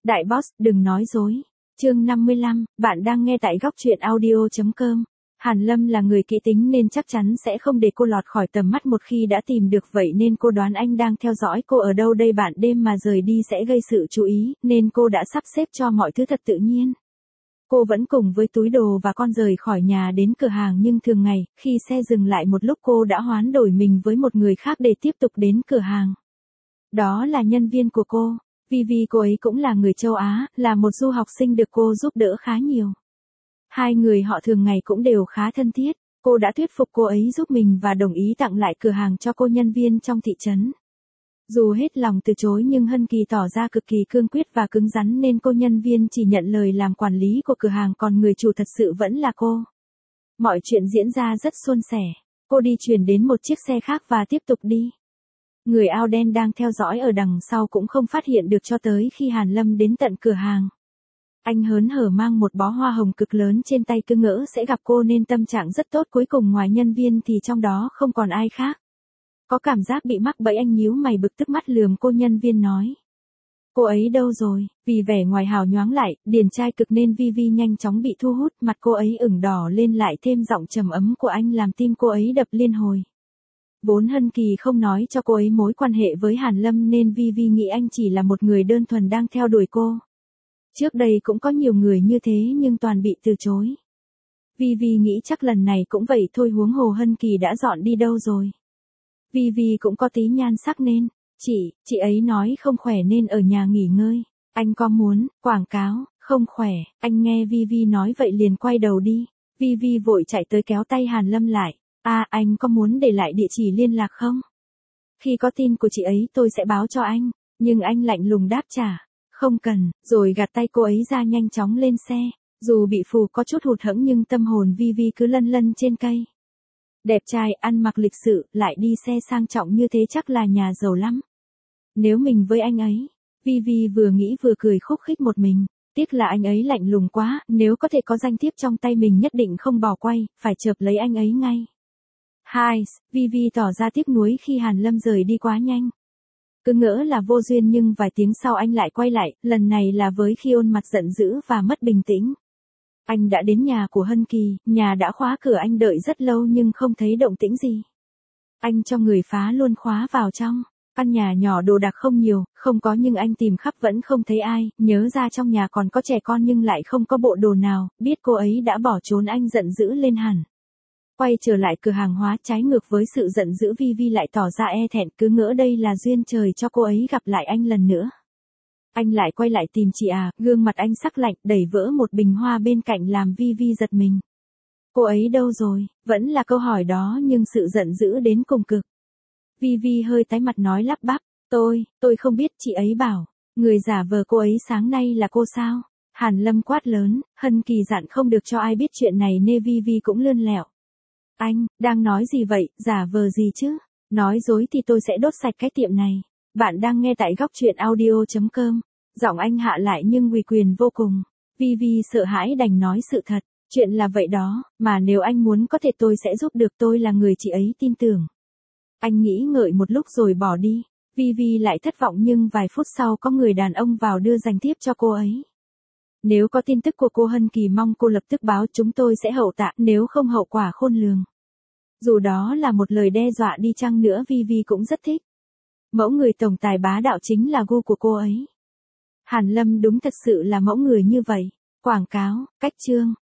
Đại boss, đừng nói dối. Chương 55, bạn đang nghe tại góc truyện audio.com. Hàn Lâm là người kỹ tính nên chắc chắn sẽ không để cô lọt khỏi tầm mắt một khi đã tìm được, vậy nên cô đoán anh đang theo dõi cô ở đâu đây. Bạn đêm mà rời đi sẽ gây sự chú ý, nên cô đã sắp xếp cho mọi thứ thật tự nhiên. Cô vẫn cùng với túi đồ và con rời khỏi nhà đến cửa hàng, nhưng thường ngày, khi xe dừng lại một lúc cô đã hoán đổi mình với một người khác để tiếp tục đến cửa hàng. Đó là nhân viên của cô. Vivi, cô ấy cũng là người châu Á, là một du học sinh được cô giúp đỡ khá nhiều. Hai người họ thường ngày cũng đều khá thân thiết. Cô đã thuyết phục cô ấy giúp mình và đồng ý tặng lại cửa hàng cho cô nhân viên trong thị trấn. Dù hết lòng từ chối nhưng Hân Kỳ tỏ ra cực kỳ cương quyết và cứng rắn nên cô nhân viên chỉ nhận lời làm quản lý của cửa hàng, còn người chủ thật sự vẫn là cô. Mọi chuyện diễn ra rất suôn sẻ. Cô đi chuyển đến một chiếc xe khác và tiếp tục đi. Người áo đen đang theo dõi ở đằng sau cũng không phát hiện được cho tới khi Hàn Lâm đến tận cửa hàng. Anh hớn hở mang một bó hoa hồng cực lớn trên tay, cứ ngỡ sẽ gặp cô nên tâm trạng rất tốt. Cuối cùng ngoài nhân viên thì trong đó không còn ai khác. Có cảm giác bị mắc bẫy, anh nhíu mày bực tức mắt lườm cô nhân viên nói. Cô ấy đâu rồi? Vì vẻ ngoài hào nhoáng lại, điển trai cực nên Vivi nhanh chóng bị thu hút, mặt cô ấy ửng đỏ lên, lại thêm giọng trầm ấm của anh làm tim cô ấy đập liên hồi. Vốn Hân Kỳ không nói cho cô ấy mối quan hệ với Hàn Lâm nên Vivi nghĩ anh chỉ là một người đơn thuần đang theo đuổi cô. Trước đây cũng có nhiều người như thế nhưng toàn bị từ chối. Vivi nghĩ chắc lần này cũng vậy thôi, huống hồ Hân Kỳ đã dọn đi đâu rồi. Vivi cũng có tí nhan sắc nên, chị ấy nói không khỏe nên ở nhà nghỉ ngơi. Anh có muốn quảng cáo? Không khỏe. Anh nghe Vivi nói vậy liền quay đầu đi. Vivi vội chạy tới kéo tay Hàn Lâm lại. Anh có muốn để lại địa chỉ liên lạc không? Khi có tin của chị ấy tôi sẽ báo cho anh. Nhưng anh lạnh lùng đáp trả. Không cần, rồi gạt tay cô ấy ra nhanh chóng lên xe. Dù bị phù có chút hụt hẫng nhưng tâm hồn Vivi cứ lân lân trên cây. Đẹp trai, ăn mặc lịch sự, lại đi xe sang trọng như thế chắc là nhà giàu lắm. Nếu mình với anh ấy, Vivi vừa nghĩ vừa cười khúc khích một mình. Tiếc là anh ấy lạnh lùng quá, nếu có thể có danh thiếp trong tay mình nhất định không bỏ quay, phải chợp lấy anh ấy ngay. Vivi tỏ ra tiếc nuối khi Hàn Lâm rời đi quá nhanh. Cứ ngỡ là vô duyên nhưng vài tiếng sau anh lại quay lại, lần này là với khi ôn mặt giận dữ và mất bình tĩnh. Anh đã đến nhà của Hân Kỳ, nhà đã khóa cửa, anh đợi rất lâu nhưng không thấy động tĩnh gì. Anh cho người phá luôn khóa vào trong. Căn nhà nhỏ đồ đạc không nhiều, không có nhưng anh tìm khắp vẫn không thấy ai, nhớ ra trong nhà còn có trẻ con nhưng lại không có bộ đồ nào, biết cô ấy đã bỏ trốn anh giận dữ lên hẳn. Quay trở lại cửa hàng hóa, trái ngược với sự giận dữ Vivi lại tỏ ra e thẹn, cứ ngỡ đây là duyên trời cho cô ấy gặp lại anh lần nữa. Anh lại quay lại tìm chị gương mặt anh sắc lạnh, đẩy vỡ một bình hoa bên cạnh làm Vivi giật mình. Cô ấy đâu rồi? Vẫn là câu hỏi đó nhưng sự giận dữ đến cùng cực. Vivi hơi tái mặt nói lắp bắp, tôi không biết, chị ấy bảo, người giả vờ cô ấy sáng nay là cô sao? Hàn Lâm quát lớn, Hân Kỳ dặn không được cho ai biết chuyện này nên Vivi cũng lươn lẹo. Anh, đang nói gì vậy, giả vờ gì chứ? Nói dối thì tôi sẽ đốt sạch cái tiệm này. Bạn đang nghe tại góc truyện audio.com. Giọng anh hạ lại nhưng uy quyền vô cùng. Vivi sợ hãi đành nói sự thật. Chuyện là vậy đó, mà nếu anh muốn có thể tôi sẽ giúp được, tôi là người chị ấy tin tưởng. Anh nghĩ ngợi một lúc rồi bỏ đi. Vivi lại thất vọng nhưng vài phút sau có người đàn ông vào đưa danh thiếp cho cô ấy. Nếu có tin tức của cô Hân Kỳ mong cô lập tức báo, chúng tôi sẽ hậu tạ, nếu không hậu quả khôn lường. Dù đó là một lời đe dọa đi chăng nữa Vivi cũng rất thích. Mẫu người tổng tài bá đạo chính là gu của cô ấy. Hàn Lâm đúng thật sự là mẫu người như vậy. Quảng cáo, cách chương.